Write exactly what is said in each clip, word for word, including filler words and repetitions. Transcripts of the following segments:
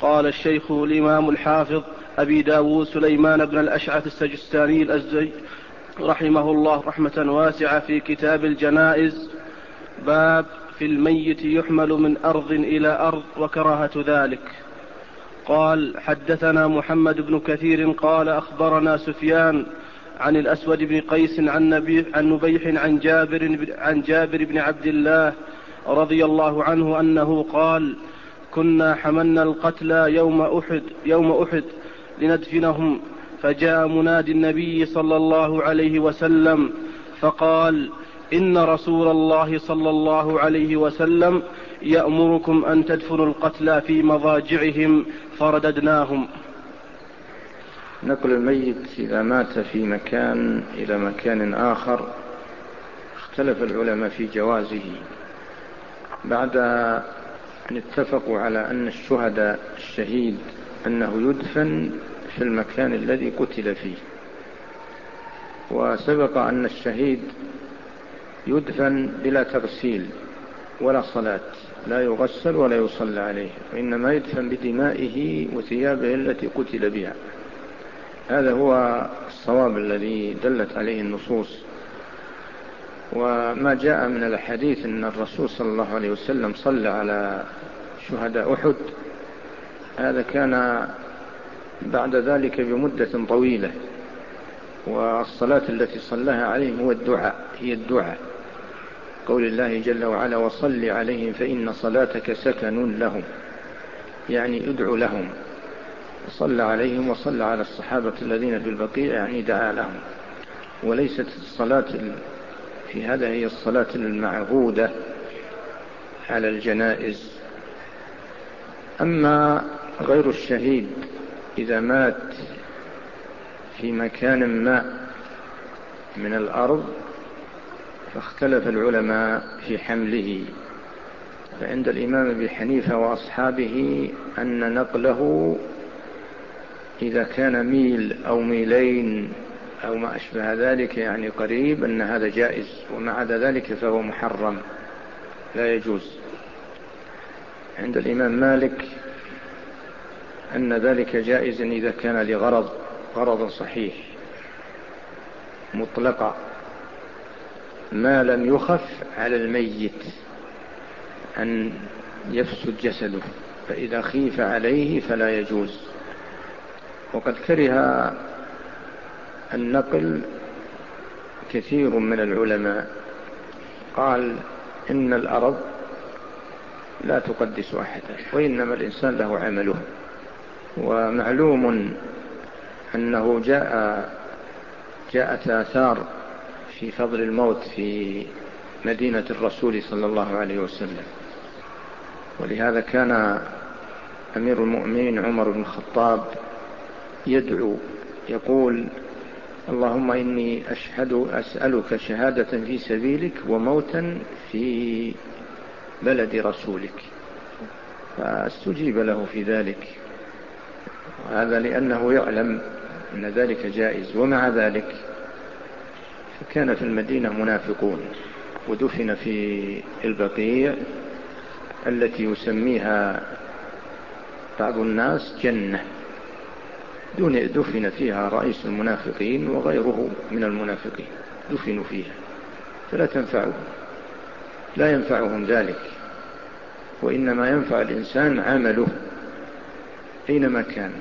قال الشيخ الإمام الحافظ أبي داود سليمان بن الأشعث السجستاني الأزدي رحمه الله رحمة واسعة في كتاب الجنائز: باب في الميت يحمل من أرض إلى أرض وكراهة ذلك. قال: حدثنا محمد بن كثير قال أخبرنا سفيان عن الأسود بن قيس عن نبيح عن جابر, عن جابر بن عبد الله رضي الله عنه أنه قال: كنا حملنا القتلى يوم أحد, يوم أحد لندفنهم، فجاء منادي النبي صلى الله عليه وسلم فقال: إن رسول الله صلى الله عليه وسلم يأمركم أن تدفنوا القتلى في مضاجعهم، فرددناهم. نقل الميت إذا مات في مكان إلى مكان آخر اختلف العلماء في جوازه، بعد أن اتفقوا على أن الشهداء الشهيد أنه يدفن في المكان الذي قتل فيه، وسبق أن الشهيد يدفن بلا تغسيل ولا صلاة، لا يغسل ولا يصلى عليه، وإنما يدفن بدمائه وثيابه التي قتل بها. هذا هو الصواب الذي دلت عليه النصوص. وما جاء من الحديث أن الرسول صلى الله عليه وسلم صلى على شهداء أحد، هذا كان بعد ذلك بمدة طويلة، والصلاة التي صلىها عليهم هو الدعاء هي الدعاء، قول الله جل وعلا: وصل عليهم فإن صلاتك سكن لهم، يعني ادعو لهم. صلى عليهم وصلى على الصحابة الذين في البقيع، يعني دعا لهم. وليست الصلاة في هذا هي الصلاة المعهودة على الجنائز. أما غير الشهيد إذا مات في مكان ما من الأرض فاختلف العلماء في حمله، فعند الإمام أبي حنيفة وأصحابه أن نقله إذا كان ميل أو ميلين أو ما أشبه ذلك، يعني قريب، أن هذا جائز، وما عدا ذلك فهو محرم لا يجوز. عند الإمام مالك أن ذلك جائز إذا كان لغرض غرض صحيح مطلقا، ما لم يخف على الميت أن يفسد جسده، فإذا خيف عليه فلا يجوز. وقد كره النقل كثير من العلماء، قال إن الأرض لا تقدس أحدا، وإنما الإنسان له عمله. ومعلوم أنه جاء جاءت آثار في فضل الموت في مدينة الرسول صلى الله عليه وسلم، ولهذا كان أمير المؤمنين عمر بن الخطاب يدعو يقول: اللهم إني أشهد أسألك شهادة في سبيلك وموتا في بلد رسولك، فاستجيب له في ذلك. هذا لأنه يعلم أن ذلك جائز. ومع ذلك فكان في المدينة منافقون، ودفن في البقيع التي يسميها بعض الناس جنة، دفن فيها رئيس المنافقين وغيره من المنافقين دفنوا فيها، فلا تنفعهم لا ينفعهم ذلك، وإنما ينفع الإنسان عمله أينما كان.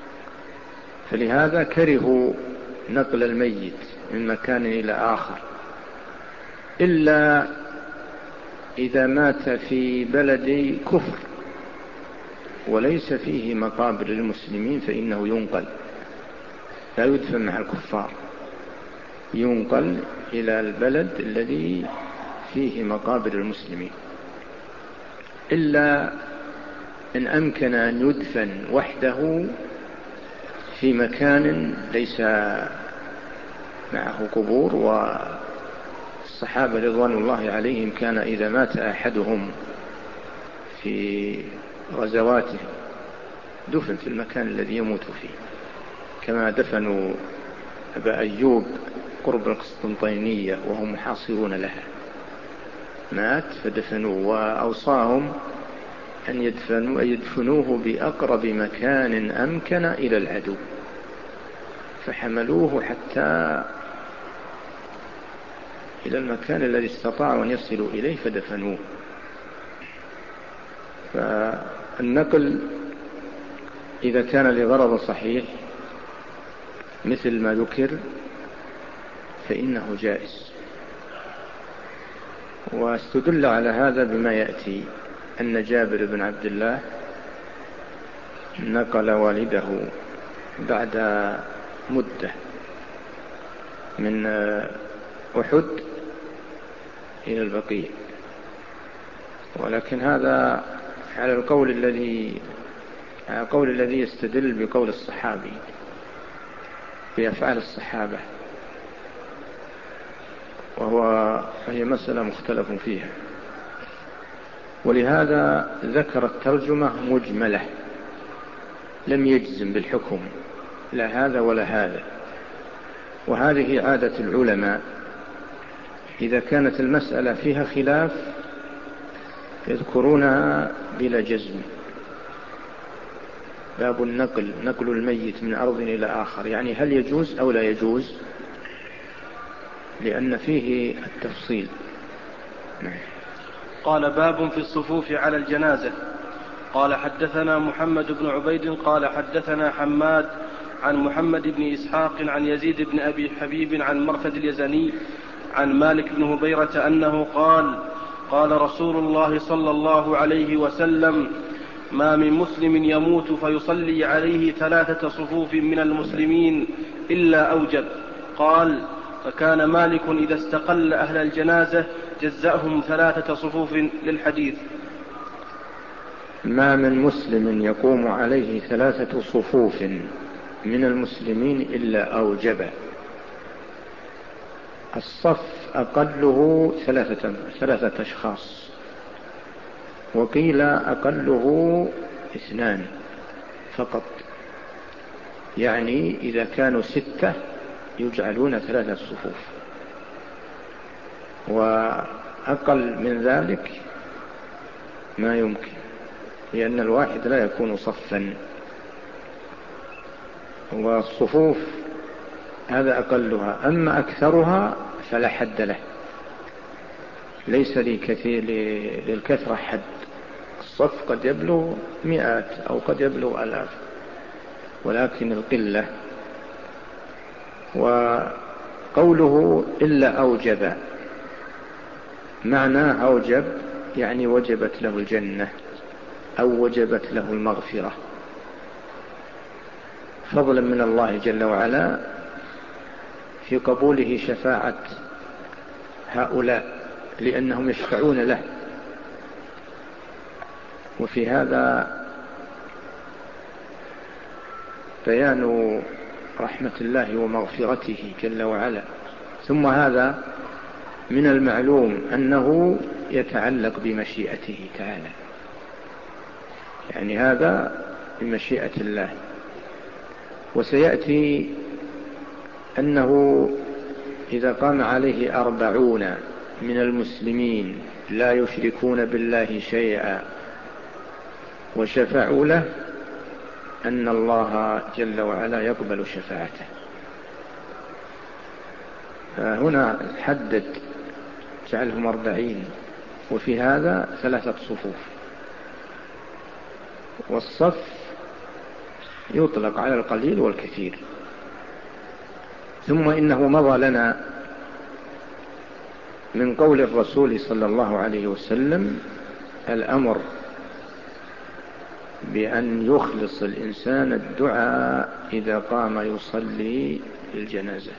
فلهذا كرهوا نقل الميت من مكان إلى آخر، إلا إذا مات في بلد كفر وليس فيه مقابر المسلمين فإنه ينقل، لا يدفن مع الكفار، ينقل إلى البلد الذي فيه مقابر المسلمين. إلا إن أمكن أن يدفن وحده في مكان ليس معه قبور. والصحابة رضوان الله عليهم كان إذا مات أحدهم في غزواته دفن في المكان الذي يموت فيه، كما دفنوا أبا أيوب قرب القسطنطينية وهم محاصرون لها، مات فدفنوا، وأوصاهم أن يدفنوا يدفنوه بأقرب مكان أمكن إلى العدو، فحملوه حتى إلى المكان الذي استطاعوا أن يصلوا إليه فدفنوه. فالنقل إذا كان لغرض صحيح مثل ما ذكر فإنه جائز. واستدل على هذا بما يأتي أن جابر بن عبد الله نقل والده بعد مدة من أحد إلى البقيع، ولكن هذا على القول الذي على القول الذي يستدل بقول الصحابي بأفعال الصحابة، وهو فهي مسألة مختلف فيها. ولهذا ذكر الترجمة مجملة، لم يجزم بالحكم لا هذا ولا هذا. وهذه عادة العلماء، إذا كانت المسألة فيها خلاف يذكرونها بلا جزم. باب النقل، نقل الميت من أرض إلى آخر، يعني هل يجوز أو لا يجوز، لأن فيه التفصيل. قال باب في الصفوف على الجنازة. قال حدثنا محمد بن عبيد قال حدثنا حماد عن محمد بن إسحاق عن يزيد بن أبي حبيب عن مرثد اليزني عن مالك بن هبيرة أنه قال قال رسول الله صلى الله عليه وسلم: ما من مسلم يموت فيصلي عليه ثلاثة صفوف من المسلمين إلا أوجب. قال: فكان مالك إذا استقل أهل الجنازة جزأهم ثلاثة صفوف للحديث. ما من مسلم يقوم عليه ثلاثة صفوف من المسلمين إلا أوجب. الصف أقله ثلاثة, ثلاثة أشخاص، وقيل أقله اثنان فقط، يعني إذا كانوا ستة يجعلون ثلاثة صفوف، وأقل من ذلك ما يمكن، لأن الواحد لا يكون صفا. والصفوف هذا أقلها، أما أكثرها فلا حد له، ليس لكثير للكثرة حد. الصف قد يبلغ مئات أو قد يبلغ ألاف، ولكن القلة. وقوله إلا أوجب، معنى أوجب يعني وجبت له الجنة أو وجبت له المغفرة، فضلا من الله جل وعلا في قبوله شفاعة هؤلاء، لأنهم يشفعون له. وفي هذا بيان رحمة الله ومغفرته جل وعلا. ثم هذا من المعلوم أنه يتعلق بمشيئته تعالى، يعني هذا بمشيئة الله. وسيأتي أنه إذا قام عليه أربعون من المسلمين لا يشركون بالله شيئا وشفعوا له، أن الله جل وعلا يقبل شفاعته. فهنا حدد جعلهم أربعين، وفي هذا ثلاثة صفوف. والصف يطلق على القليل والكثير. ثم إنه مضى لنا من قول الرسول صلى الله عليه وسلم الأمر بأن يخلص الإنسان الدعاء إذا قام يصلي الجنازة،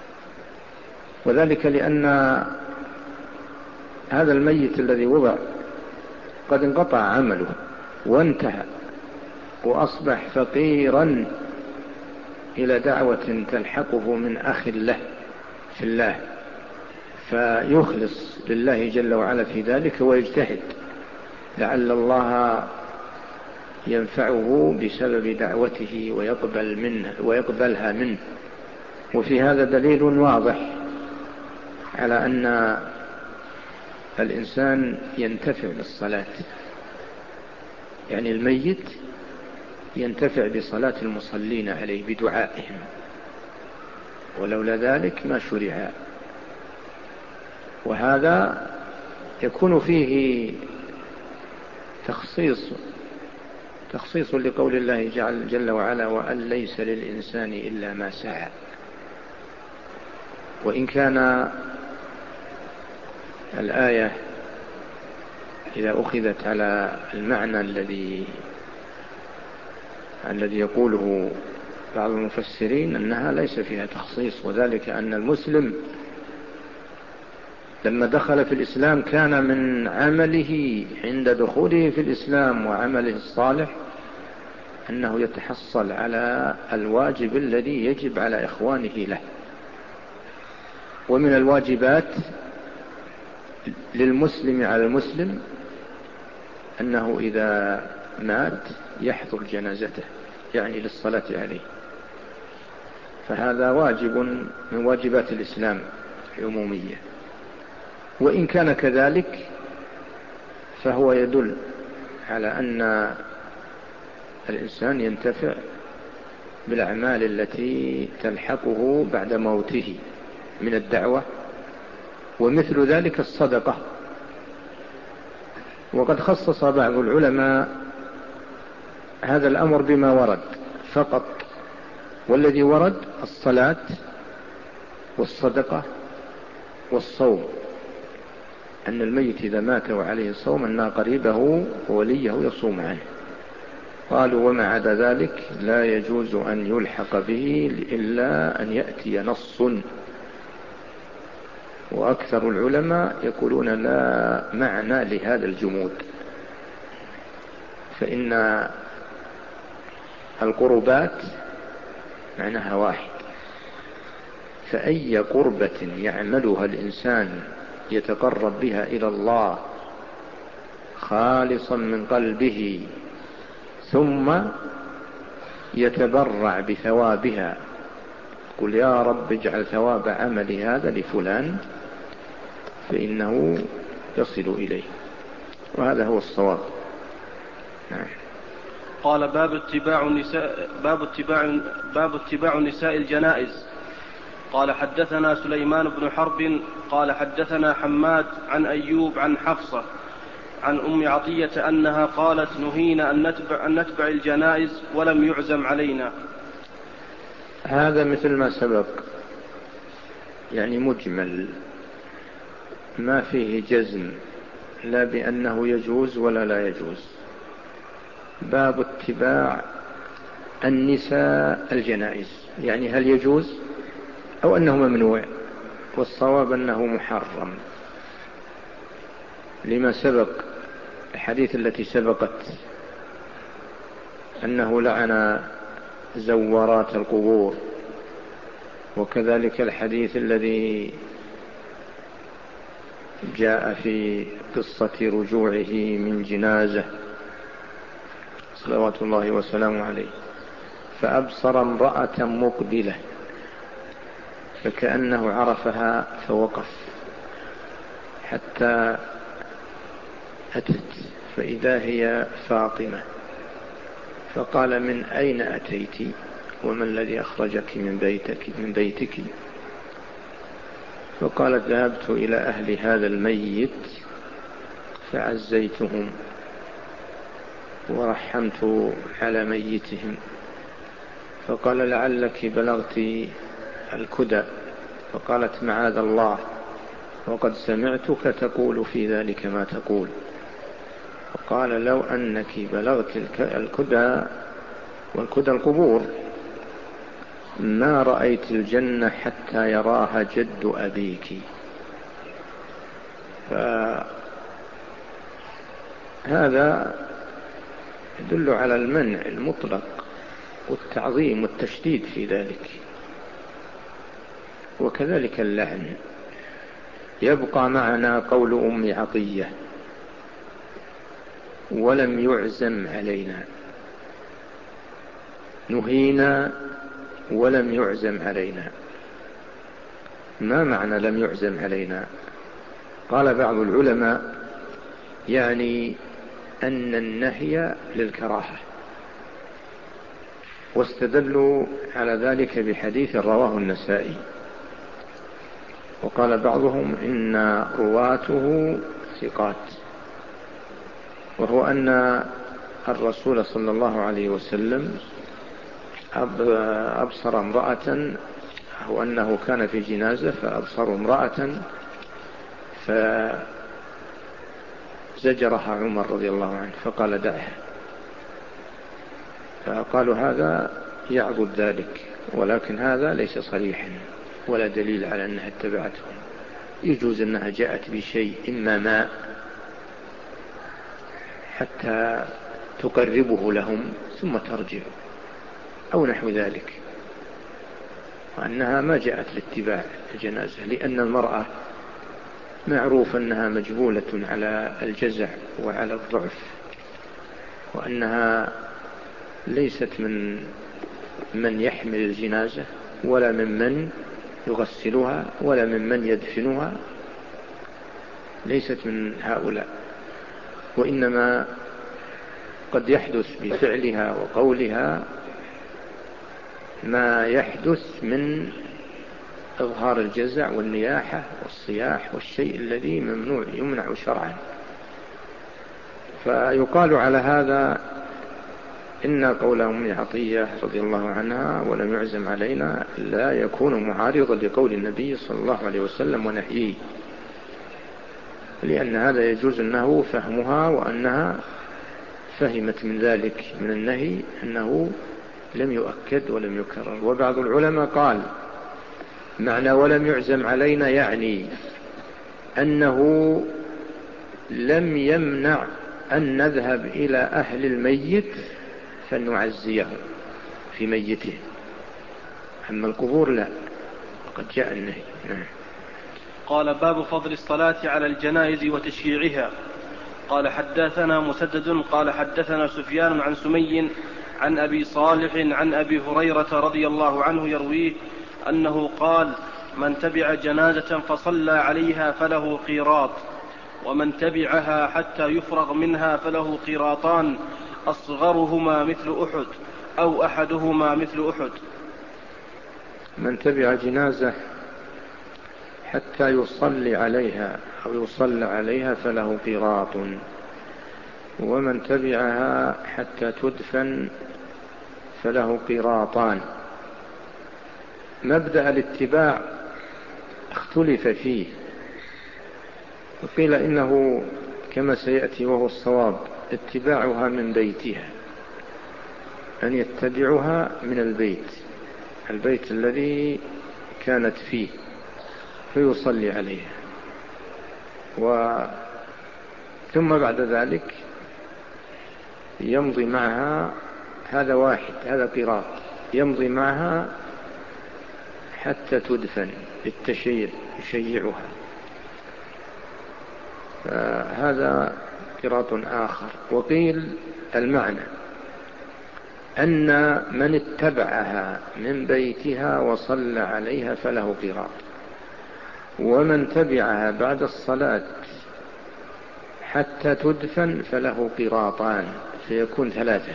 وذلك لأن هذا الميت الذي وضع قد انقطع عمله وانتهى، وأصبح فقيرا إلى دعوة تلحقه من أخ له في الله، فيخلص لله جل وعلا في ذلك ويجتهد لعل الله ينفعه بسبب دعوته ويقبل منه ويقبلها منه. وفي هذا دليل واضح على أن الإنسان ينتفع بالصلاة، يعني الميت ينتفع بصلاة المصلين عليه بدعائهم، ولولا ذلك ما شرع. وهذا يكون فيه تخصيص تخصيص لقول الله جل وعلا: وأن ليس للإنسان إلا ما سعى. وإن كان الآية إذا أخذت على المعنى الذي الذي يقوله بعض المفسرين أنها ليس فيها تخصيص، وذلك أن المسلم لما دخل في الإسلام كان من عمله عند دخوله في الإسلام وعمله الصالح أنه يتحصل على الواجب الذي يجب على إخوانه له. ومن الواجبات للمسلم على المسلم أنه إذا مات يحضر جنازته، يعني للصلاة عليه، فهذا واجب من واجبات الإسلام العمومية. وإن كان كذلك فهو يدل على أن الإنسان ينتفع بالأعمال التي تلحقه بعد موته من الدعوة، ومثل ذلك الصدقة. وقد خصص بعض العلماء هذا الأمر بما ورد فقط، والذي ورد الصلاة والصدقة والصوم، أن الميت إذا مات وعليه صوم أن قريبه ووليه يصوم عنه. قالوا وما عدا ذلك لا يجوز أن يلحق به إلا أن يأتي نص. وأكثر العلماء يقولون لا معنى لهذا الجمود، فإن القربات معناها واحد، فأي قربة يعملها الإنسان يتقرب بها إلى الله خالصا من قلبه ثم يتبرع بثوابها، قل يا رب اجعل ثواب عملي هذا لفلان، فإنه يصل إليه، وهذا هو الصواب. نعم. قال باب اتباع النساء باب اتباع باب اتباع نساء الجنائز. قال حدثنا سليمان بن حرب قال حدثنا حماد عن أيوب عن حفصة عن أم عطية أنها قالت نهينا أن نتبع, أن نتبع الجنائز ولم يعزم علينا. هذا مثل ما سبق، يعني مجمل، ما فيه جزم لا بأنه يجوز ولا لا يجوز. باب اتباع النساء الجنائز، يعني هل يجوز أو أنه ممنوع، والصواب أنه محرم لما سبق الحديث التي سبقت أنه لعن زوارات القبور، وكذلك الحديث الذي جاء في قصة رجوعه من جنازة صلوات الله وسلامه عليه، فأبصر امرأة مقبلة فكأنه عرفها فوقف حتى أتت فإذا هي فاطمة، فقال من أين أتيت وما الذي أخرجك من بيتك من بيتك؟ فقالت ذهبت إلى أهل هذا الميت فعزيتهم ورحمت على ميتهم. فقال لعلك بلغت الكدى، فقالت معاذ الله، وقد سمعتك تقول في ذلك ما تقول. فقال لو أنك بلغت الكدى، والكدى القبور، ما رأيت الجنة حتى يراها جد أبيك. فهذا يدل على المنع المطلق والتعظيم والتشديد في ذلك. وكذلك اللعن. يبقى معنا قول أم عطية ولم يعزم علينا، نهينا ولم يعزم علينا. ما معنى لم يعزم علينا؟ قال بعض العلماء يعني أن النهي للكراهة، واستدلوا على ذلك بحديث رواه النسائي، وقال بعضهم إن رواته ثقات، وهو أن الرسول صلى الله عليه وسلم أبصر امرأة، أو أنه كان في جنازة فأبصروا امرأة فزجرها عمر رضي الله عنه فقال دعها، فقالوا هذا يعبد ذلك، ولكن هذا ليس صريحا ولا دليل على أنها اتبعتهم. يجوز أنها جاءت بشيء إما ماء حتى تقربه لهم ثم ترجع أو نحو ذلك، وأنها ما جاءت لاتباع الجنازة، لأن المرأة معروف أنها مجبولة على الجزع وعلى الضعف، وأنها ليست من من يحمل الجنازة ولا ممن يغسلها ولا ممن يدفنها، ليست من هؤلاء، وإنما قد يحدث بفعلها وقولها ما يحدث من إظهار الجزع والنياحة والصياح والشيء الذي ممنوع يمنع شرعا. فيقال على هذا إن قول أم عطية رضي الله عنها ولم يعزم علينا لا يكون معارضا لقول النبي صلى الله عليه وسلم ونهيه، لأن هذا يجوز أنه فهمها وأنها فهمت من ذلك من النهي أنه لم يؤكد ولم يكرر. وبعض العلماء قال معنى ولم يعزم علينا يعني أنه لم يمنع أن نذهب إلى أهل الميت فنعزيه في ميته، أما القبور لا، وقد جاء النهي. نعم. قال باب فضل الصلاة على الجنائز وتشييعها. قال حدثنا مسدد قال حدثنا سفيان عن سمي عن أبي صالح عن أبي هريرة رضي الله عنه يرويه أنه قال من تبع جنازة فصلى عليها فله قيراط، ومن تبعها حتى يفرغ منها فله قيراطان، أصغرهما مثل أحد أو أحدهما مثل أحد. من تبع جنازة حتى يصلي عليها أو يصلى عليها فله قيراط، ومن تبعها حتى تدفن فله قيراطان. مبدأ الاتباع اختلف فيه، وقيل إنه كما سيأتي وهو الصواب اتباعها من بيتها، أن يتبعها من البيت البيت الذي كانت فيه فيصلي عليها، و ثم بعد ذلك يمضي معها، هذا واحد هذا قيراط، يمضي معها حتى تدفن بالتشييع يشيعها، فهذا قيراط آخر. وقيل المعنى أن من اتبعها من بيتها وصلى عليها فله قيراط، ومن تبعها بعد الصلاة حتى تدفن فله قيراطان، فيكون ثلاثة: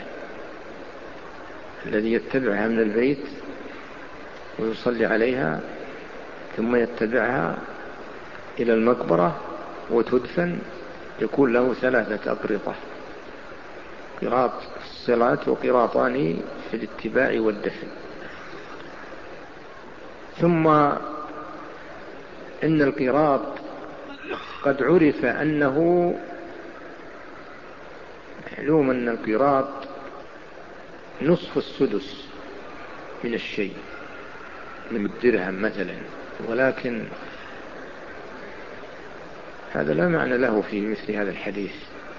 الذي يتبعها من البيت ويصلي عليها، ثم يتبعها إلى المقبرة وتدفن، يكون له ثلاثة أقرطة: قيراط في الصلاة وقيراطان في الاتباع والدفن. ثم إن القيراط قد عرف أنه معلوم أن القيراط نصف السدس من الشيء، من الدرهم مثلا، ولكن هذا لا معنى له في مثل هذا الحديث،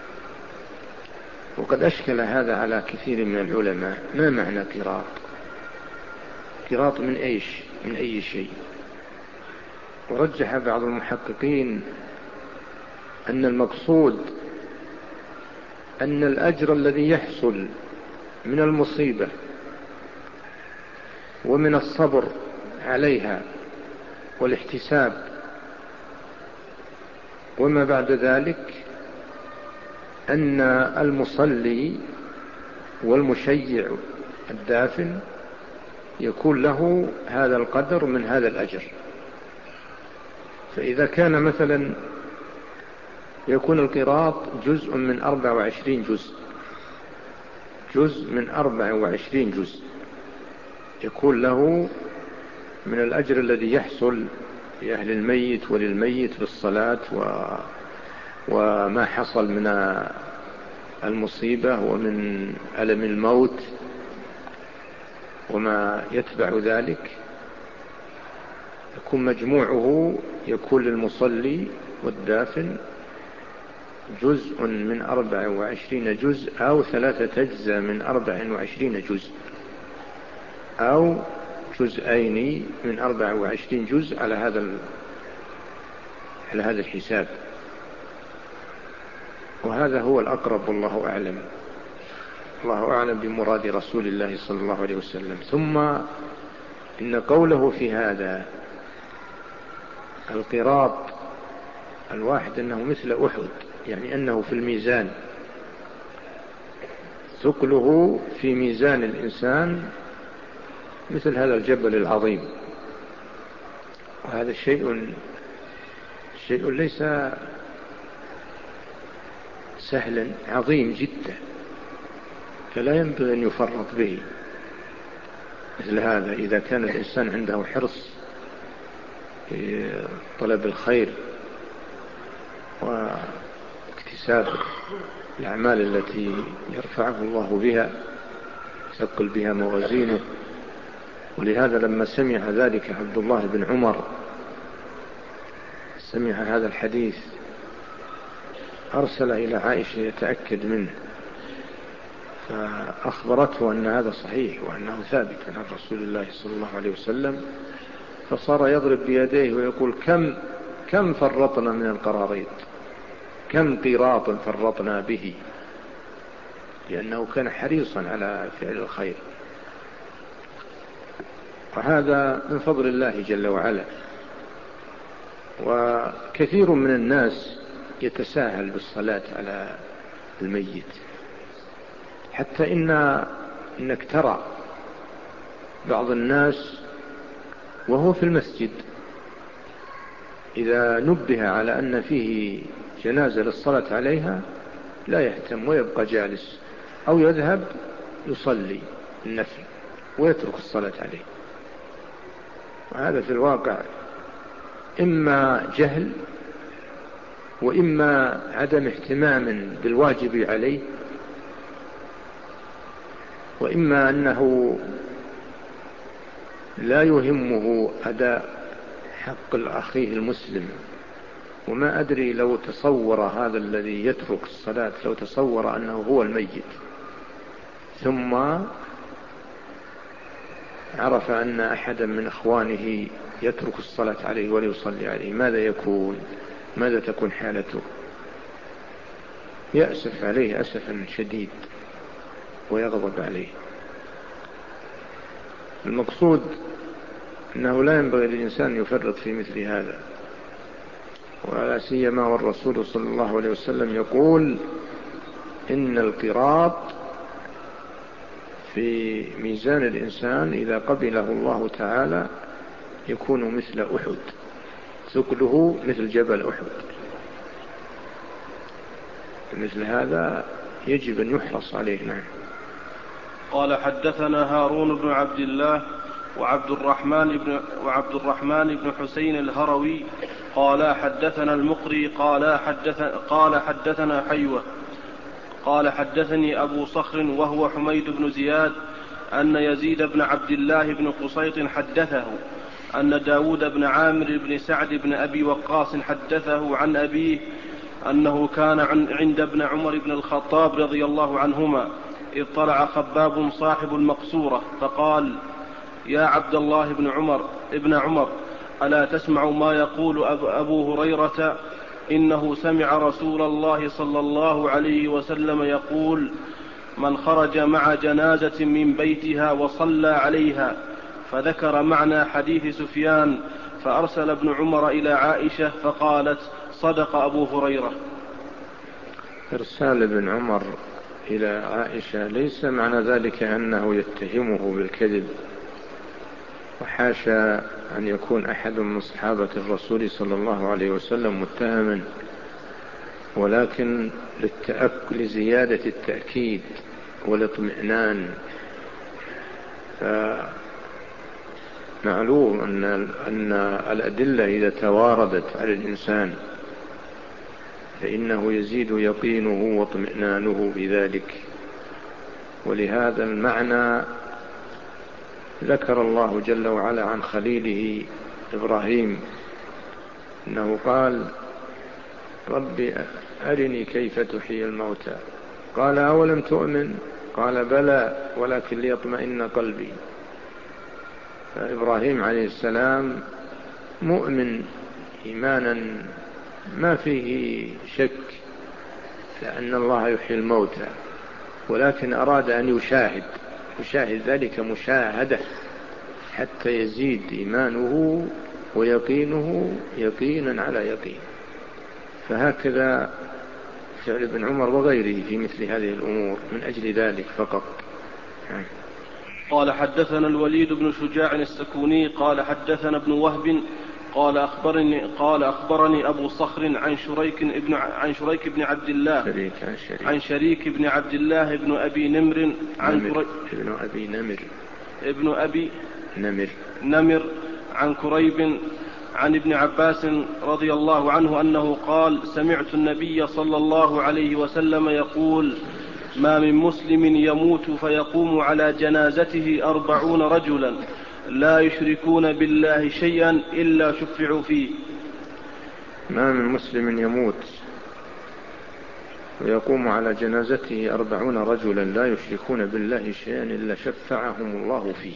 وقد أشكل هذا على كثير من العلماء. ما معنى قيراط؟ قيراط من أيش من أي شيء؟ ورجح بعض المحققين أن المقصود أن الأجر الذي يحصل من المصيبة ومن الصبر عليها والاحتساب وما بعد ذلك أن المصلي والمشيع الدافن يكون له هذا القدر من هذا الأجر. فإذا كان مثلا يكون القراط جزء من أربع وعشرين جزء جزء من أربع وعشرين جزء يكون له من الأجر الذي يحصل لأهل الميت وللميت بالصلاة و... وما حصل من المصيبة ومن ألم الموت وما يتبع ذلك، يكون مجموعه يكون للمصلي والدافن جزء من أربع وعشرين جزء أو ثلاثة أجزاء من أربع وعشرين جزء أو جزئين من أربع وعشرين جزء على هذا على هذا الحساب. وهذا هو الأقرب والله أعلم. الله أعلم بمراد رسول الله صلى الله عليه وسلم. ثم إن قوله في هذا القراط الواحد أنه مثل أحد، يعني أنه في الميزان، ثقله في ميزان الإنسان مثل هذا الجبل العظيم. وهذا الشيء شيء ليس سهلا، عظيم جدا، فلا ينبغي أن يفرط به. مثل هذا إذا كان الإنسان عنده حرص في طلب الخير واكتساب الأعمال التي يرفعه الله بها يثقل بها موازينه. ولهذا لما سمع ذلك عبد الله بن عمر، سمع هذا الحديث، أرسل إلى عائشة يتأكد منه، فأخبرته أن هذا صحيح وأنه ثابت عن رسول الله صلى الله عليه وسلم. فصار يضرب بيديه ويقول كم كم فرطنا من القراريط، كم قراط فرطنا به، لأنه كان حريصا على فعل الخير. وهذا من فضل الله جل وعلا. وكثير من الناس يتساهل بالصلاة على الميت، حتى إن إنك ترى بعض الناس وهو في المسجد إذا نبه على أن فيه جنازة للصلاة عليها لا يهتم ويبقى جالس، أو يذهب يصلي النفل ويترك الصلاة عليه. وهذا في الواقع إما جهل وإما عدم اهتمام بالواجب عليه، وإما أنه لا يهمه أداء حق الأخيه المسلم. وما أدري لو تصور هذا الذي يترك الصلاة، لو تصور أنه هو الميت ثم عرف أن أحدا من أخوانه يترك الصلاة عليه ولا يصلي عليه، ماذا يكون؟ ماذا تكون حالته؟ يأسف عليه أسفا شديد ويغضب عليه. المقصود أنه لا ينبغي للإنسان يفرط في مثل هذا، ولا سيما والرسول صلى الله عليه وسلم يقول إن القراط في ميزان الإنسان إذا قبله الله تعالى يكون مثل أحد، ثقله مثل جبل أحد. مثل هذا يجب أن يحرص عليه. نعم. قال حدثنا هارون بن عبد الله وعبد الرحمن بن وعبد الرحمن بن حسين الهروي قال حدثنا المقري قال حدثنا قال حدثنا حيوة قال حدثني أبو صخر وهو حميد بن زياد أن يزيد بن عبد الله بن قصيط حدثه أن داود بن عامر بن سعد بن أبي وقاص حدثه عن أبيه أنه كان عند ابن عمر بن الخطاب رضي الله عنهما إذ طلع خباب صاحب المقصورة فقال يا عبد الله بن عمر ابن عمر ألا تسمع ما يقول أبو هريرة إنه سمع رسول الله صلى الله عليه وسلم يقول من خرج مع جنازة من بيتها وصلى عليها، فذكر معنى حديث سفيان، فأرسل ابن عمر إلى عائشة فقالت صدق أبو هريرة. إرسال ابن عمر إلى عائشة ليس معنى ذلك أنه يتهمه بالكذب، وحاشا أن يكون أحد من صحابة الرسول صلى الله عليه وسلم متهما، ولكن لزيادة التأكيد والاطمئنان. فمعلوم أن, أن الأدلة إذا تواردت على الإنسان فإنه يزيد يقينه واطمئنانه بذلك. ولهذا المعنى ذكر الله جل وعلا عن خليله إبراهيم أنه قال: رب أرني كيف تحيي الموتى، قال: أولم تؤمن؟ قال: بلى ولكن ليطمئن قلبي. فإبراهيم عليه السلام مؤمن إيمانا ما فيه شك لأن الله يحيي الموتى، ولكن أراد أن يشاهد يشاهد ذلك مشاهدة حتى يزيد إيمانه ويقينه يقينا على يقين. فهكذا فعل ابن عمر وغيره في مثل هذه الأمور من أجل ذلك فقط. قال: حدثنا الوليد بن شجاع السكوني قال حدثنا ابن وهب قال أخبرني, قال أخبرني أبو صخر عن شريك ابن, عن شريك بن عبد الله شريك عن, شريك. عن شريك بن عبد الله ابن أبي نمر عن نمر ابن أبي نمر ابن أبي نمر نمر عن كريب عن ابن عباس رضي الله عنه أنه قال: سمعت النبي صلى الله عليه وسلم يقول: ما من مسلم يموت فيقوم على جنازته أربعون رجلا لا يشركون بالله شيئا إلا شفعوا فيه. ما من مسلم يموت ويقوم على جنازته أربعون رجلا لا يشركون بالله شيئا إلا شفعهم الله فيه.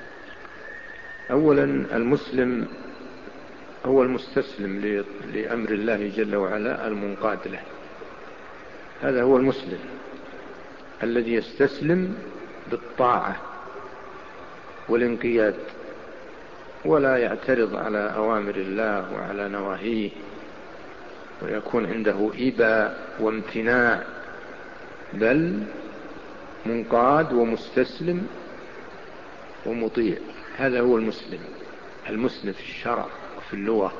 أولا المسلم هو المستسلم لأمر الله جل وعلا المنقاد له، هذا هو المسلم الذي يستسلم بالطاعة والانقياد ولا يعترض على أوامر الله وعلى نواهيه، ويكون عنده إباء وامتناع، بل منقاد ومستسلم ومطيع. هذا هو المسلم المسلم في الشرع وفي اللغة.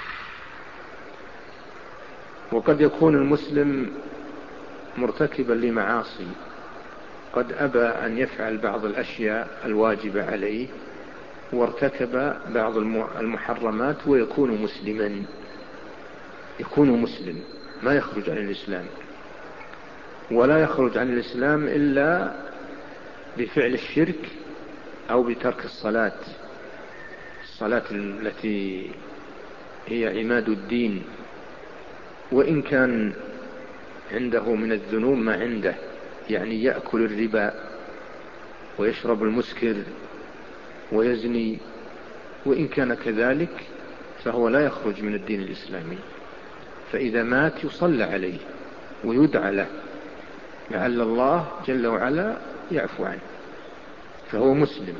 وقد يكون المسلم مرتكبا لمعاصي، قد أبى أن يفعل بعض الأشياء الواجبة عليه وارتكب بعض المحرمات ويكون مسلما، يكون مسلم ما يخرج عن الإسلام، ولا يخرج عن الإسلام إلا بفعل الشرك أو بترك الصلاة الصلاة التي هي عماد الدين، وإن كان عنده من الذنوب ما عنده، يعني يأكل الربا ويشرب المسكر ويزني، وإن كان كذلك فهو لا يخرج من الدين الإسلامي. فإذا مات يصلى عليه ويدعى له لعل الله جل وعلا يعفو عنه، فهو مسلم.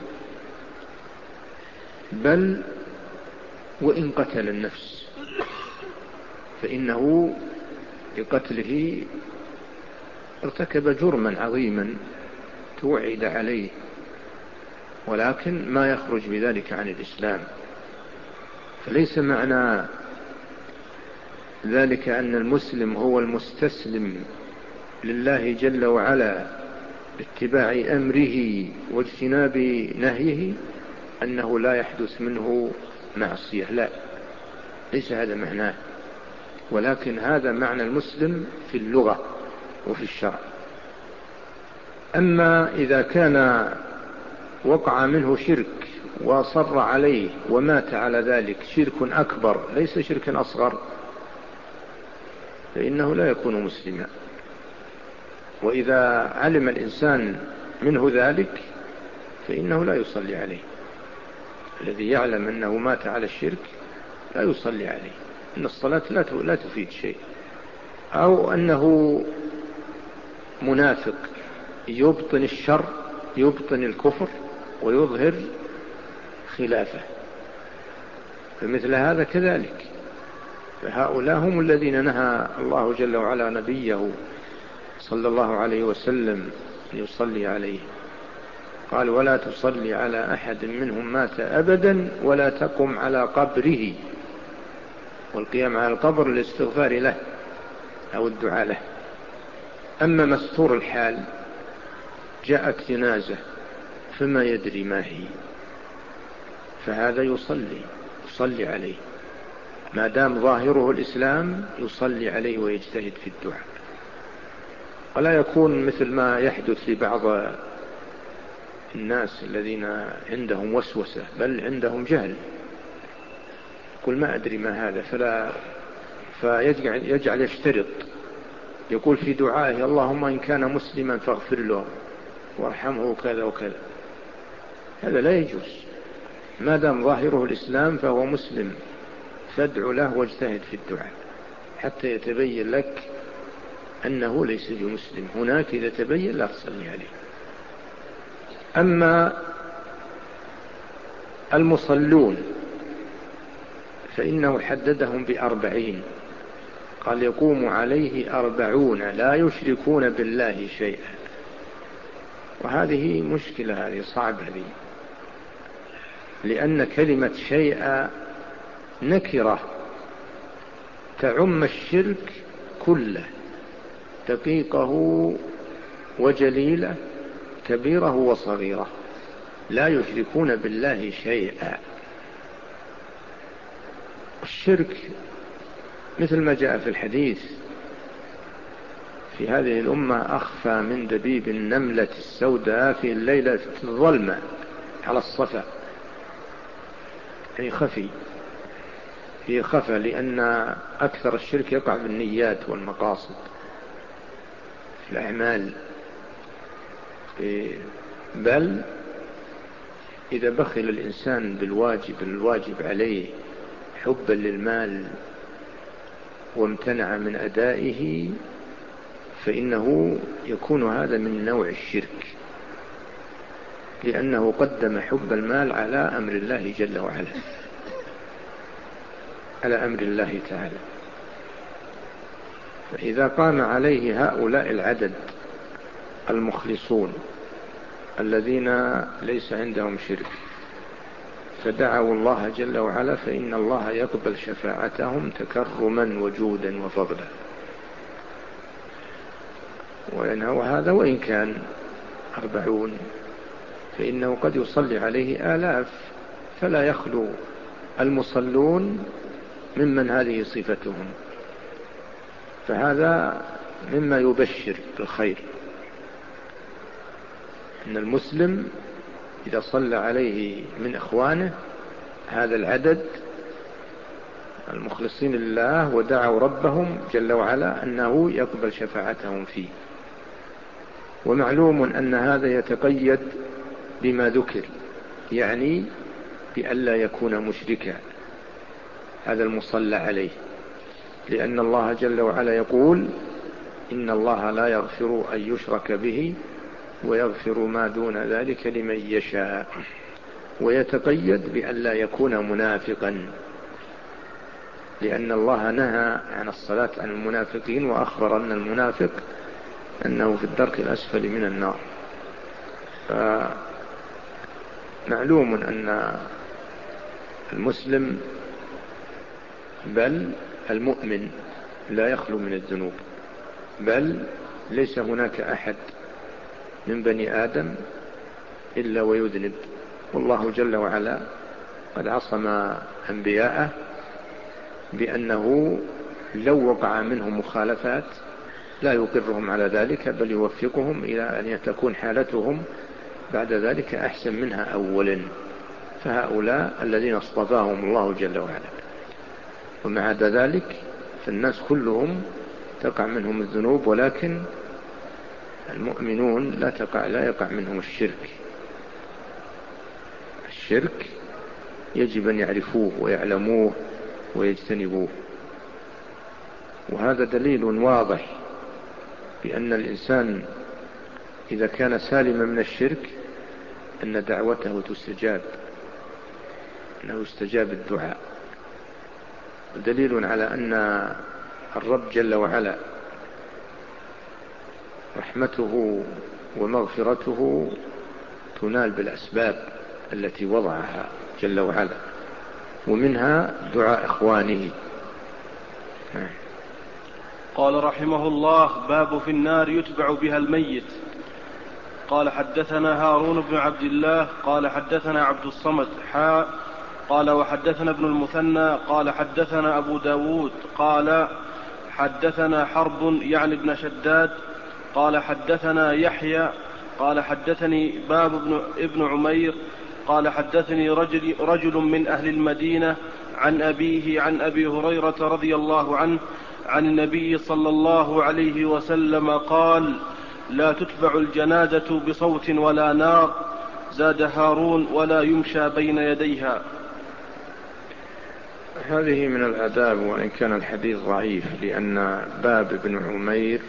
بل وإن قتل النفس فإنه بقتله ارتكب جرما عظيما توعد عليه، ولكن ما يخرج بذلك عن الإسلام. فليس معنى ذلك أن المسلم هو المستسلم لله جل وعلا باتباع أمره واجتناب نهيه أنه لا يحدث منه معصية، لا، ليس هذا معناه، ولكن هذا معنى المسلم في اللغة وفي الشرع. أما إذا كان وقع منه شرك وصر عليه ومات على ذلك شرك أكبر ليس شرك أصغر، فإنه لا يكون مسلما. وإذا علم الإنسان منه ذلك فإنه لا يصلي عليه. الذي يعلم أنه مات على الشرك لا يصلي عليه، إن الصلاة لا تفيد شيء. أو أنه منافق يبطن الشر، يبطن الكفر ويظهر خلافه، فمثل هذا كذلك. فهؤلاء هم الذين نهى الله جل وعلا نبيه صلى الله عليه وسلم يصلي عليه، قال: ولا تصلي على أحد منهم مات أبدا ولا تقم على قبره. والقيام على القبر الاستغفار له أو الدعاء له. أما مستور الحال، جاءت جنازة فما يدري ما هي، فهذا يصلي يصلي عليه ما دام ظاهره الإسلام، يصلي عليه ويجتهد في الدعاء، ولا يكون مثل ما يحدث لبعض الناس الذين عندهم وسوسة، بل عندهم جهل، يقول ما أدري ما هذا، فلا فيجعل يجعل يشترط، يقول في دعائه: اللهم إن كان مسلما فاغفر له وارحمه كذا وكذا. هذا لا يجوز، ما دام ظاهره الإسلام فهو مسلم، فادع له واجتهد في الدعاء حتى يتبين لك أنه ليس بمسلم. هناك إذا تبين لا تصلي عليه. أما المصلون فإنه حددهم بأربعين، قال: يقوم عليه أربعون لا يشركون بالله شيئا. وهذه مشكلة، هذه صعبة هذه، لأن كلمة شيئا نكرة تعم الشرك كله، دقيقه وجليله، كبيره وصغيره، لا يشركون بالله شيئا. الشرك مثل ما جاء في الحديث: في هذه الأمة أخفى من دبيب النملة السوداء في الليلة في الظلمة على الصفا. يعني خفي، هي خفى، لأن أكثر الشرك يقع بالنيات والمقاصد في الأعمال. بل إذا بخل الإنسان بالواجب الواجب عليه حبا للمال وامتنع من أدائه، فإنه يكون هذا من نوع الشرك، لأنه قدم حب المال على أمر الله جل وعلا، على أمر الله تعالى. فإذا قام عليه هؤلاء العدد المخلصون الذين ليس عندهم شرك فدعوا الله جل وعلا، فإن الله يقبل شفاعتهم تكرما وجودا وفضلا. وهذا وإن كان أربعون فإنه قد يصلي عليه آلاف، فلا يخلو المصلون ممن هذه صفتهم. فهذا مما يبشر بالخير، أن المسلم إذا صلى عليه من إخوانه هذا العدد المخلصين لله ودعوا ربهم جل وعلا أنه يقبل شفاعتهم فيه. ومعلوم أن هذا يتقيد بما ذكر، يعني بألا يكون مشركا هذا المصلى عليه، لأن الله جل وعلا يقول: إن الله لا يغفر أن يشرك به ويغفر ما دون ذلك لمن يشاء. ويتقيد بألا يكون منافقا، لأن الله نهى عن الصلاة عن المنافقين، وأخبر أن المنافق أنه في الدرك الأسفل من النار. فمعلوم أن المسلم بل المؤمن لا يخلو من الذنوب، بل ليس هناك أحد من بني آدم إلا ويذنب، والله جل وعلا قد عصم أنبياءه بأنه لو وقع منهم مخالفات لا يقرهم على ذلك، بل يوفقهم إلى أن تكون حالتهم بعد ذلك أحسن منها أولا. فهؤلاء الذين اصطفاهم الله جل وعلا. ومع عدا ذلك فالناس كلهم تقع منهم الذنوب، ولكن المؤمنون لا تقع لا يقع منهم الشرك. الشرك يجب أن يعرفوه ويعلموه ويجتنبوه. وهذا دليل واضح بأن الإنسان إذا كان سالما من الشرك أن دعوته تستجاب، أنه يستجاب الدعاء. دليل على أن الرب جل وعلا رحمته ومغفرته تنال بالأسباب التي وضعها جل وعلا، ومنها دعاء إخوانه. قال رحمه الله: باب في النار يتبع بها الميت. قال حدثنا هارون بن عبد الله قال حدثنا عبد الصمد حاء قال وحدثنا ابن المثنى قال حدثنا أبو داود قال حدثنا حرب يعني ابن شداد قال حدثنا يحيى قال حدثني باب ابن, ابن عمير قال حدثني رجل, رجل من أهل المدينة عن أبيه عن أبي هريرة رضي الله عنه عن النبي صلى الله عليه وسلم قال: لا تتبع الجنازة بصوت ولا نار. زاد هارون: ولا يمشى بين يديها. هذه من الآداب، وإن كان الحديث ضعيف، لأن باب ابن عمير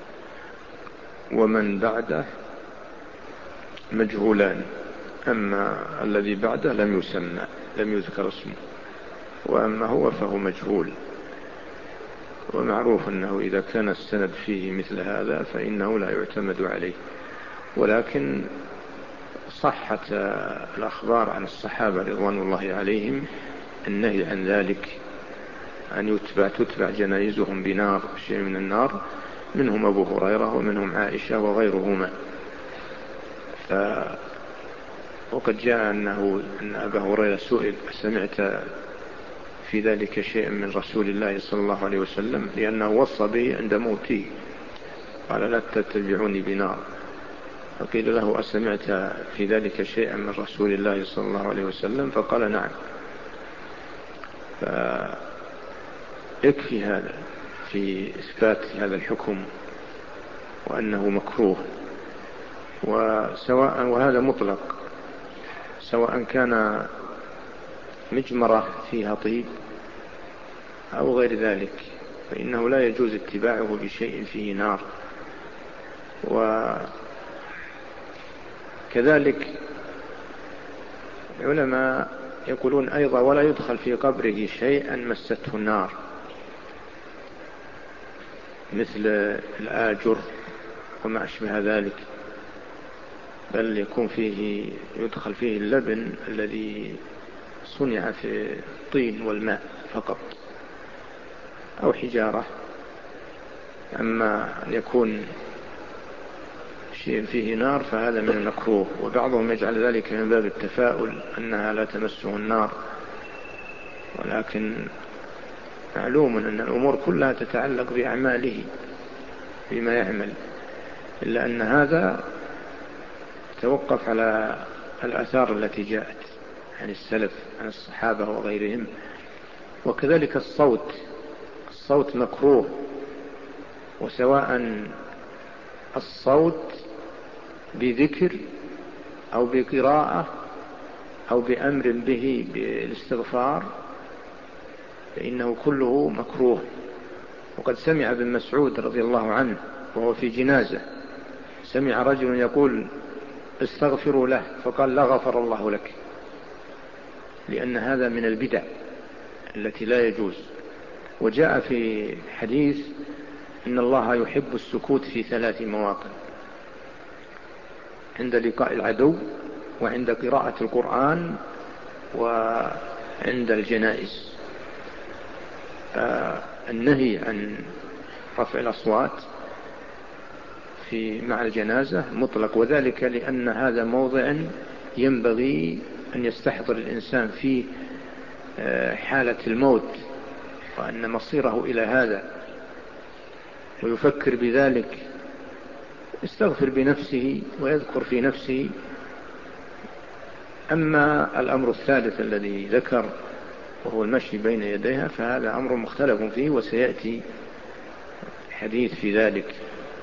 ومن بعده مجهولان، أما الذي بعده لم يسمى لم يذكر اسمه، وأما هو فهو مجهول. ومعروف أنه إذا كان السند فيه مثل هذا فإنه لا يعتمد عليه، ولكن صحت الأخبار عن الصحابة رضوان الله عليهم النهي عن ذلك، أن يتبع تتبع جنائزهم بنار، شيء من النار، منهم أبو هريرة ومنهم عائشة وغيرهما. ف وقد جاء أنه أن أبا هريرة سئل: سمعت في ذلك شيء من رسول الله صلى الله عليه وسلم؟ لأنه وصى به عند موته، قال: لا تتبعوني بنار. فقيل له: أسمعت في ذلك شيئا من رسول الله صلى الله عليه وسلم؟ فقال: نعم. فيكفي هذا في إثبات هذا الحكم وأنه مكروه، وسواء وهذا مطلق، سواء كان مجمرة فيها طيب أو غير ذلك، فإنه لا يجوز اتباعه بشيء فيه نار. وكذلك العلماء يقولون أيضا: ولا يدخل في قبره شيئا مسته النار، مثل الآجر وما أشبه ذلك، بل يكون فيه يدخل فيه اللبن الذي صنع في الطين والماء فقط، أو حجارة. أما أن يكون شيء فيه نار فهذا من المكروه، وبعضهم يجعل ذلك من باب التفاؤل أنها لا تمسه النار، ولكن معلوم أن الأمور كلها تتعلق بأعماله بما يعمل، إلا أن هذا توقف على الآثار التي جاءت عن السلف عن الصحابة وغيرهم. وكذلك الصوت الصوت مكروه، وسواء الصوت بذكر أو بقراءة أو بأمر به بالاستغفار فإنه كله مكروه. وقد سمع ابن مسعود رضي الله عنه وهو في جنازة، سمع رجل يقول: استغفروا له، فقال: لا غفر الله لك، لأن هذا من البدع التي لا يجوز. وجاء في حديث إن الله يحب السكوت في ثلاث مواطن: عند لقاء العدو، وعند قراءة القرآن، وعند الجنائز. النهي عن رفع الأصوات في مع الجنازة مطلق، وذلك لأن هذا موضع ينبغي أن يستحضر الإنسان فيه حالة الموت، وأن مصيره إلى هذا، ويفكر بذلك، يستغفر بنفسه ويذكر في نفسه. أما الأمر الثالث الذي ذكر وهو المشي بين يديها فهذا أمر مختلف فيه، وسيأتي حديث في ذلك،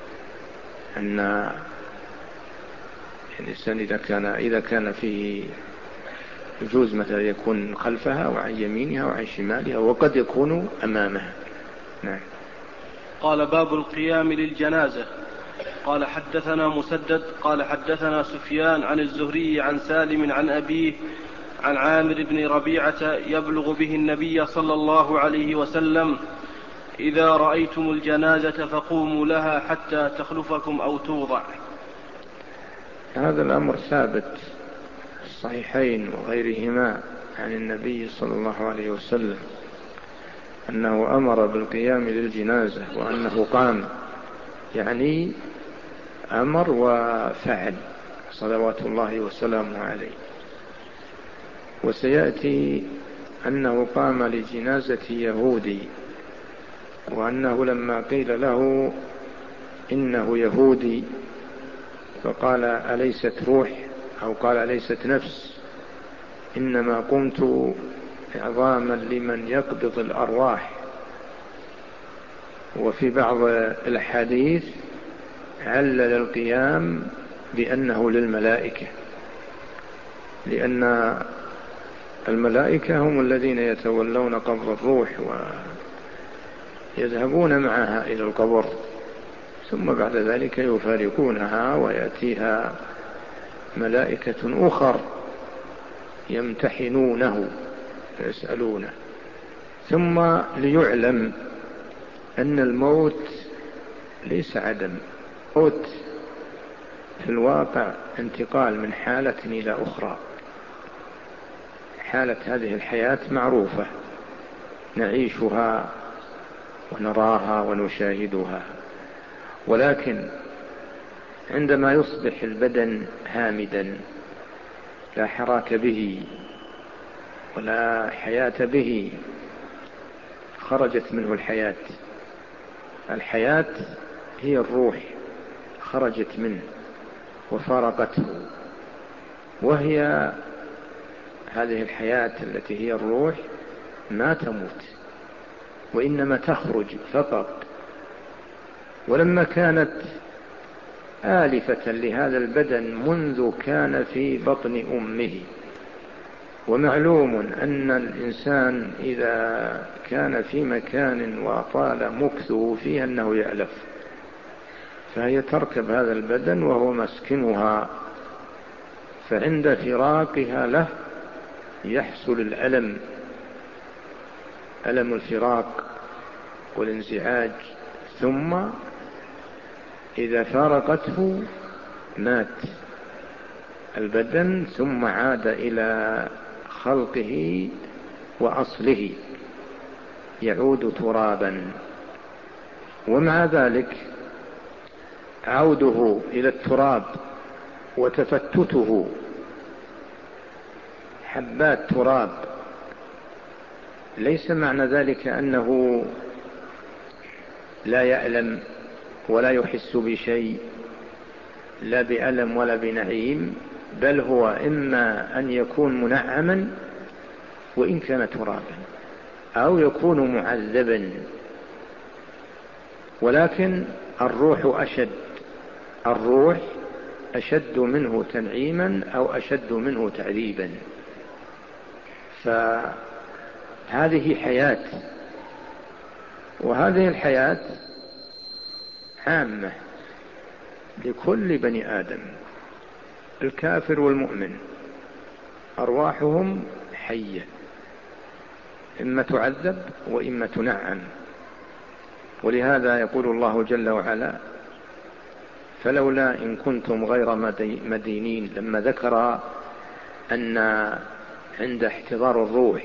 أن الإنسان إذا كان إذا كان فيه يجوز مثلا يكون خلفها وعن يمينها وعن شمالها، وقد يكون أمامها. نعم. قال: باب القيام للجنازة. قال حدثنا مسدد قال حدثنا سفيان عن الزهري عن سالم عن أبيه عن عامر بن ربيعة يبلغ به النبي صلى الله عليه وسلم: إذا رأيتم الجنازة فقوموا لها حتى تخلفكم أو توضع. هذا الأمر ثابت في الصحيحين وغيرهما عن النبي صلى الله عليه وسلم أنه أمر بالقيام للجنازة، وأنه قام، يعني أمر وفعل صلوات الله وسلامه عليه. وسيأتي أنه قام لجنازة يهودي، وأنه لما قيل له إنه يهودي فقال أليست روح، أو قال أليست نفس، إنما قمت إعظاما لمن يقبض الأرواح. وفي بعض الحديث علل القيام بأنه للملائكة، لأن الملائكة هم الذين يتولون قبض الروح ويذهبون معها إلى القبر، ثم بعد ذلك يفارقونها ويأتيها ملائكة أخر يمتحنونه ويسألونه. ثم ليعلم أن الموت ليس عدم، موت في الواقع انتقال من حالة إلى أخرى. حالة هذه الحياة معروفة، نعيشها ونراها ونشاهدها، ولكن عندما يصبح البدن هامدا لا حراك به ولا حياة به، خرجت منه الحياة. الحياة هي الروح، خرجت منه وفارقته، وهي هذه الحياة التي هي الروح ما تموت وإنما تخرج فقط. ولما كانت آلفة لهذا البدن منذ كان في بطن أمه، ومعلوم أن الإنسان إذا كان في مكان وطال مكثه فيه أنه يألف، فهي تركب هذا البدن وهو مسكنها، فعند فراقها له يحصل الألم، ألم الفراق والانزعاج، ثم إذا فارقته مات البدن، ثم عاد إلى خلقه وأصله، يعود ترابا. ومع ذلك عوده إلى التراب وتفتته حبات تراب ليس معنى ذلك أنه لا يألم ولا يحس بشيء، لا بألم ولا بنعيم، بل هو إما أن يكون منعما وإن كان ترابا، أو يكون معذبا. ولكن الروح أشد، الروح أشد منه تنعيما أو أشد منه تعذيبا. فهذه حياة، وهذه الحياة عامة لكل بني آدم، الكافر والمؤمن أرواحهم حية، إما تعذب وإما تنعم. ولهذا يقول الله جل وعلا: فلولا إن كنتم غير مدينين، لما ذكر أن عند احتضار الروح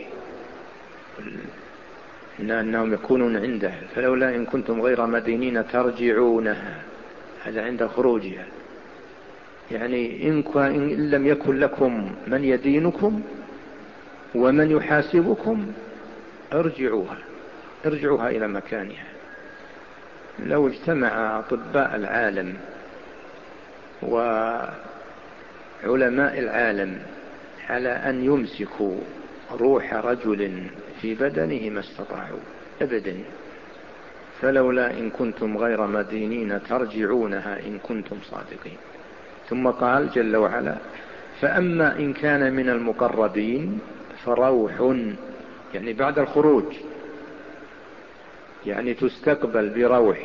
إن أنهم يكونون عنده، فلولا إن كنتم غير مدينين ترجعونها، هذا عند خروجها، يعني إن لم يكن لكم من يدينكم ومن يحاسبكم ارجعوها، ارجعوها إلى مكانها. لو اجتمع أطباء العالم وعلماء العالم على أن يمسكوا روح رجل في بدنه ما استطاعوا أبدا. فلولا إن كنتم غير مدينين ترجعونها إن كنتم صادقين. ثم قال جل وعلا: فأما إن كان من المقربين فروح، يعني بعد الخروج، يعني تستقبل بروح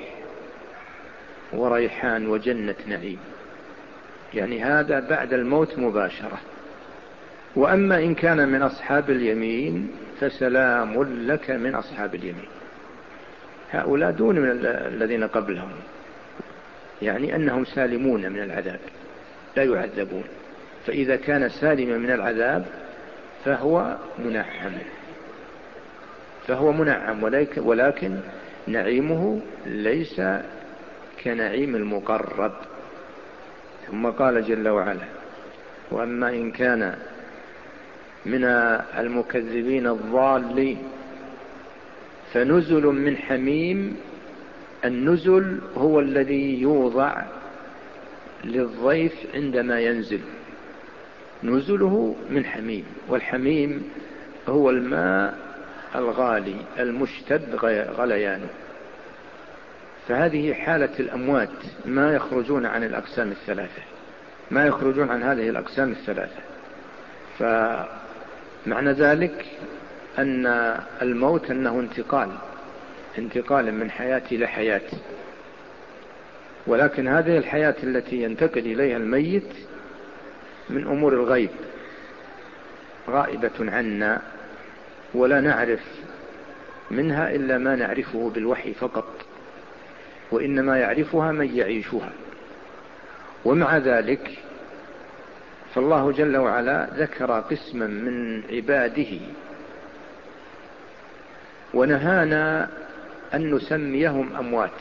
وريحان وجنة نعيم، يعني هذا بعد الموت مباشرة. وأما إن كان من أصحاب اليمين فسلام لك من أصحاب اليمين، هؤلاء دون من الذين قبلهم، يعني أنهم سالمون من العذاب لا يعذبون. فإذا كان سالما من العذاب فهو منعم فهو منعم ولكن نعيمه ليس كنعيم المقرب. ثم قال جل وعلا: وأما إن كان من المكذبين الضالين فنزل من حميم. النزل هو الذي يوضع للضيف عندما ينزل، نزله من حميم، والحميم هو الماء الغالي المشتد غليانه. فهذه حالة الأموات، ما يخرجون عن الأقسام الثلاثة ما يخرجون عن هذه الأقسام الثلاثة. فمعنى ذلك أن الموت أنه انتقال انتقال من حياة إلى حياة، ولكن هذه الحياة التي ينتقل إليها الميت من أمور الغيب غائبة عنا، ولا نعرف منها إلا ما نعرفه بالوحي فقط، وإنما يعرفها من يعيشها. ومع ذلك فالله جل وعلا ذكر قسما من عباده ونهانا أن نسميهم أموات،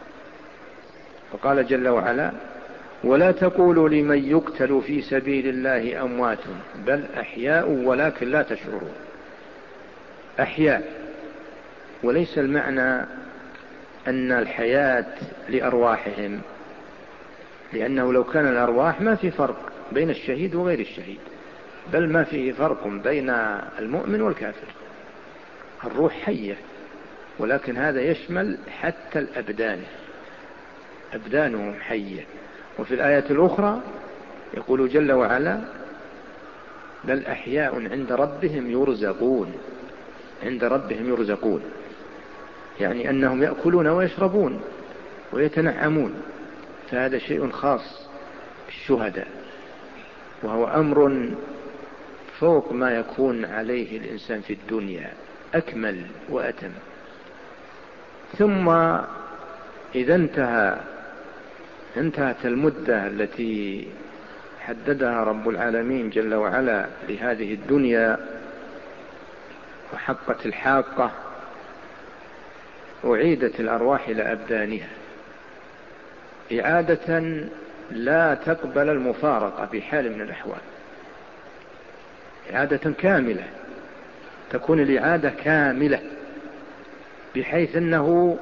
فقال جل وعلا: ولا تقولوا لمن يقتل في سبيل الله أموات بل أحياء ولكن لا تشعرون. أحياء، وليس المعنى أن الحياة لأرواحهم، لأنه لو كان الأرواح ما في فرق بين الشهيد وغير الشهيد، بل ما فيه فرق بين المؤمن والكافر. الروح حية، ولكن هذا يشمل حتى الأبدان، أبدانهم حية. وفي الآية الأخرى يقول جل وعلا: بل أحياء عند ربهم يرزقون عند ربهم يرزقون يعني أنهم يأكلون ويشربون ويتنعمون. فهذا شيء خاص بالشهداء، وهو أمر فوق ما يكون عليه الإنسان في الدنيا، أكمل وأتم. ثم إذا انتهى انتهت المدة التي حددها رب العالمين جل وعلا لهذه الدنيا وحقت الحاقة، أعيدت الأرواح إلى أبدانها إعادة لا تقبل المفارقة بحال من الأحوال، إعادة كاملة، تكون الإعادة كاملة بحيث أنه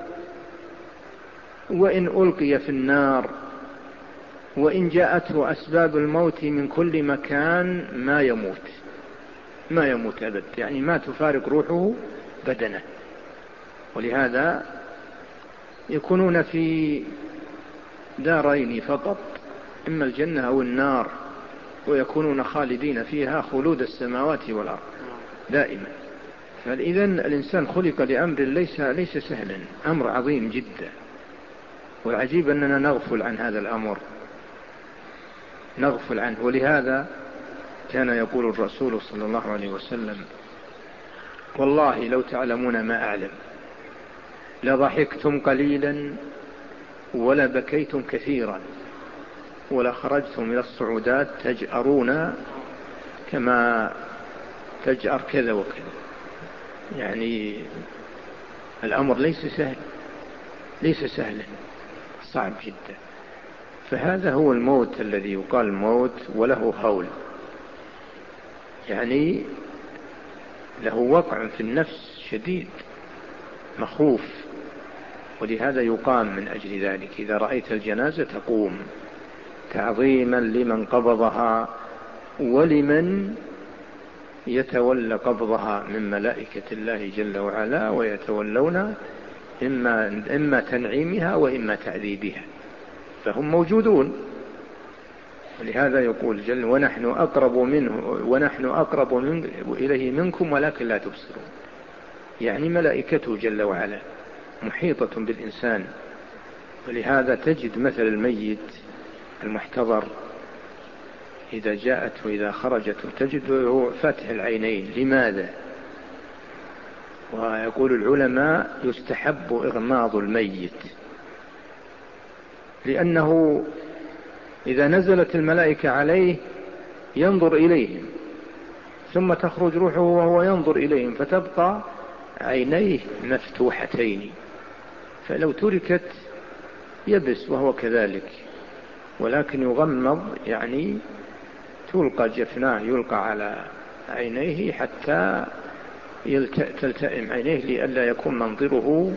وإن ألقي في النار وإن جاءته أسباب الموت من كل مكان ما يموت ما يموت أبد، يعني ما تفارق روحه بدنه. ولهذا يكونون في دارين فقط، إما الجنة أو النار، ويكونون خالدين فيها خلود السماوات والأرض دائما. فإذن الإنسان خلق لأمر ليس ليس سهلا، أمر عظيم جدا، والعجيب أننا نغفل عن هذا الأمر نغفل عنه. ولهذا كان يقول الرسول صلى الله عليه وسلم: والله لو تعلمون ما أعلم لضحكتم قليلا ولا بكيتم كثيرا ولا خرجتم إلى الصعودات تجأرون كما تجأر كذا وكذا. يعني الأمر ليس سهل ليس سهلا، صعب جدا. فهذا هو الموت الذي يقال موت وله هول، يعني له وقع في النفس شديد مخوف. ولهذا يقام من أجل ذلك إذا رأيت الجنازة تقوم تعظيما لمن قبضها ولمن يتولى قبضها من ملائكة الله جل وعلا، ويتولون إما, إما تنعيمها وإما تعذيبها، فهم موجودون. ولهذا يقول جل: ونحن أقرب منه ونحن أقرب من إليه منكم ولكن لا تبصرون. يعني ملائكته جل وعلا محيطة بالإنسان. ولهذا تجد مثل الميت المحتضر إذا جاءت وإذا خرجت تجده فاتح العينين. لماذا؟ ويقول العلماء يستحب إغماض الميت، لأنه إذا نزلت الملائكة عليه ينظر إليهم، ثم تخرج روحه وهو ينظر إليهم، فتبقى عينيه مفتوحتين، فلو تركت يبس وهو كذلك. ولكن يغمض يعني تلقى جفناه يلقى على عينيه حتى تلتئم عينيه لئلا يكون منظره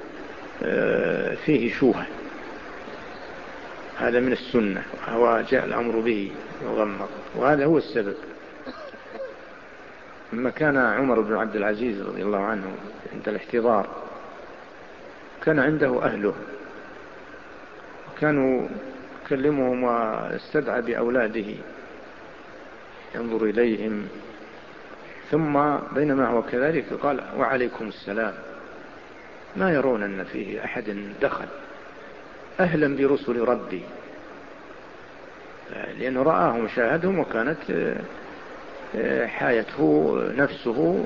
فيه شوهة. هذا من السنة، وهو جاء الأمر به يغمض، وهذا هو السبب. لما كان عمر بن عبد العزيز رضي الله عنه عند الاحتضار كان عنده أهله، كانوا يكلمهم واستدعى بأولاده ينظر إليهم، ثم بينما هو كذلك قال وعليكم السلام، ما يرون أن فيه أحد دخل، أهلا برسل ربي، لأنه رآهم وشاهدهم وكانت حياته نفسه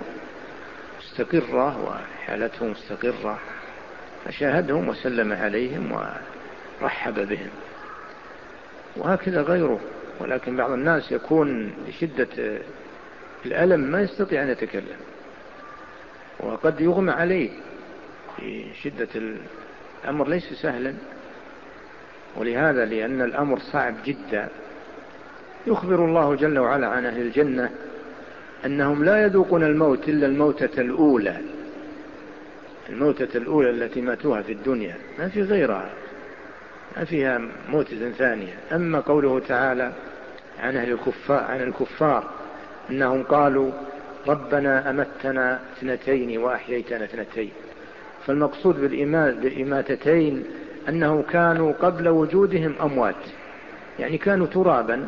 مستقرة وحالته مستقرة، فشاهدهم وسلم عليهم ورحب بهم، وهكذا غيره. ولكن بعض الناس يكون لشدة الألم ما يستطيع أن يتكلم، وقد يغمى عليه في شدة الأمر، ليس سهلا. ولهذا لأن الأمر صعب جدا يخبر الله جل وعلا عن أهل الجنة أنهم لا يذوقون الموت إلا الموتة الأولى، الموتة الأولى التي ماتوها في الدنيا، ما في غيرها، ما فيها موتة ثانية. أما قوله تعالى عن أهل الكفار, عن الكفار أنهم قالوا ربنا أمتنا اثنتين وأحييتنا اثنتين، فالمقصود بالإماتتين أنهم كانوا قبل وجودهم أموات، يعني كانوا ترابا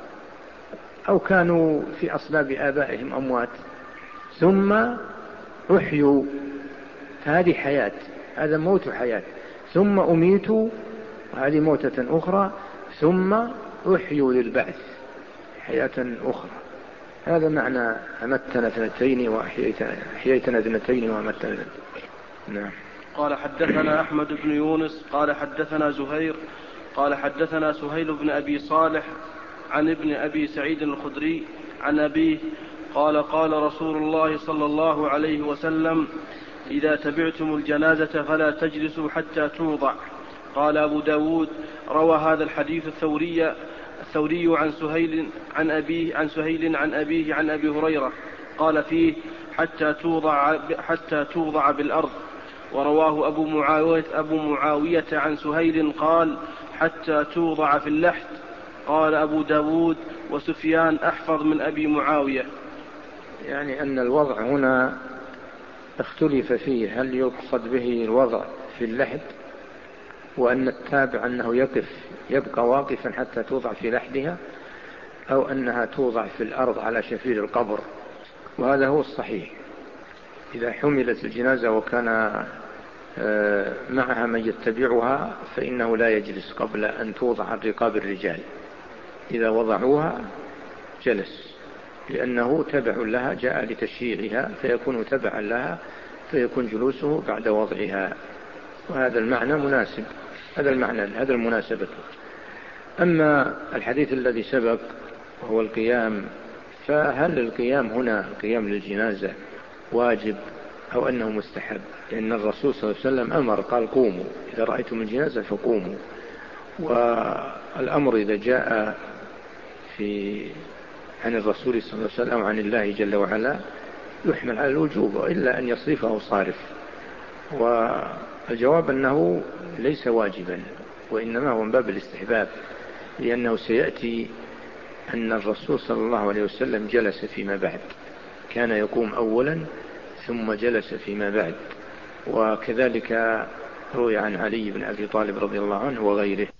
أو كانوا في أصلاب آبائهم أموات، ثم أحيوا، هذه حياة، هذا موت حياة، ثم أميتوا، وهذه موتة أخرى، ثم أحيوا للبعث حياة أخرى. هذا معنى أمتنا اثنتين وأحييتنا اثنتين وأمتنا. نعم. قال حدثنا أحمد بن يونس قال حدثنا زهير قال حدثنا سهيل بن أبي صالح عن ابن أبي سعيد الخدري عن أبيه قال قال رسول الله صلى الله عليه وسلم إذا تبعتم الجنازة فلا تجلسوا حتى توضع. قال أبو داود روى هذا الحديث الثوري الثوري عن سهيل عن أبيه عن سهيل عن أبيه عن أبي هريرة قال فيه حتى توضع حتى توضع بالأرض. ورواه أبو معاوية, أبو معاوية عن سهيل قال حتى توضع في اللحد. قال أبو داود وسفيان أحفظ من أبي معاوية. يعني أن الوضع هنا اختلف فيه، هل يقصد به الوضع في اللحد وأن التابع أنه يقف يبقى واقفا حتى توضع في لحدها، أو أنها توضع في الأرض على شفير القبر. وهذا هو الصحيح، إذا حملت الجنازة وكان معها من يتبعها فإنه لا يجلس قبل أن توضع عن رقاب الرجال، إذا وضعوها جلس، لأنه تبع لها، جاء لتشييعها فيكون تبعا لها، فيكون جلوسه بعد وضعها. وهذا المعنى مناسب، هذا المعنى هذا المناسبة. أما الحديث الذي سبق وهو القيام، فهل القيام هنا القيام للجنازة واجب أو أنه مستحب؟ لأن الرسول صلى الله عليه وسلم أمر قال قوموا إذا رأيتم الجنازة فقوموا، والأمر إذا جاء في عن الرسول صلى الله عليه وسلم عن الله جل وعلا يحمل على الوجوب إلا أن يصرفه صارف. والجواب أنه ليس واجبا، وإنما هو من باب الاستحباب، لأنه سيأتي أن الرسول صلى الله عليه وسلم جلس فيما بعد، كان يقوم أولا ثم جلس فيما بعد. وكذلك روي عن علي بن أبي طالب رضي الله عنه وغيره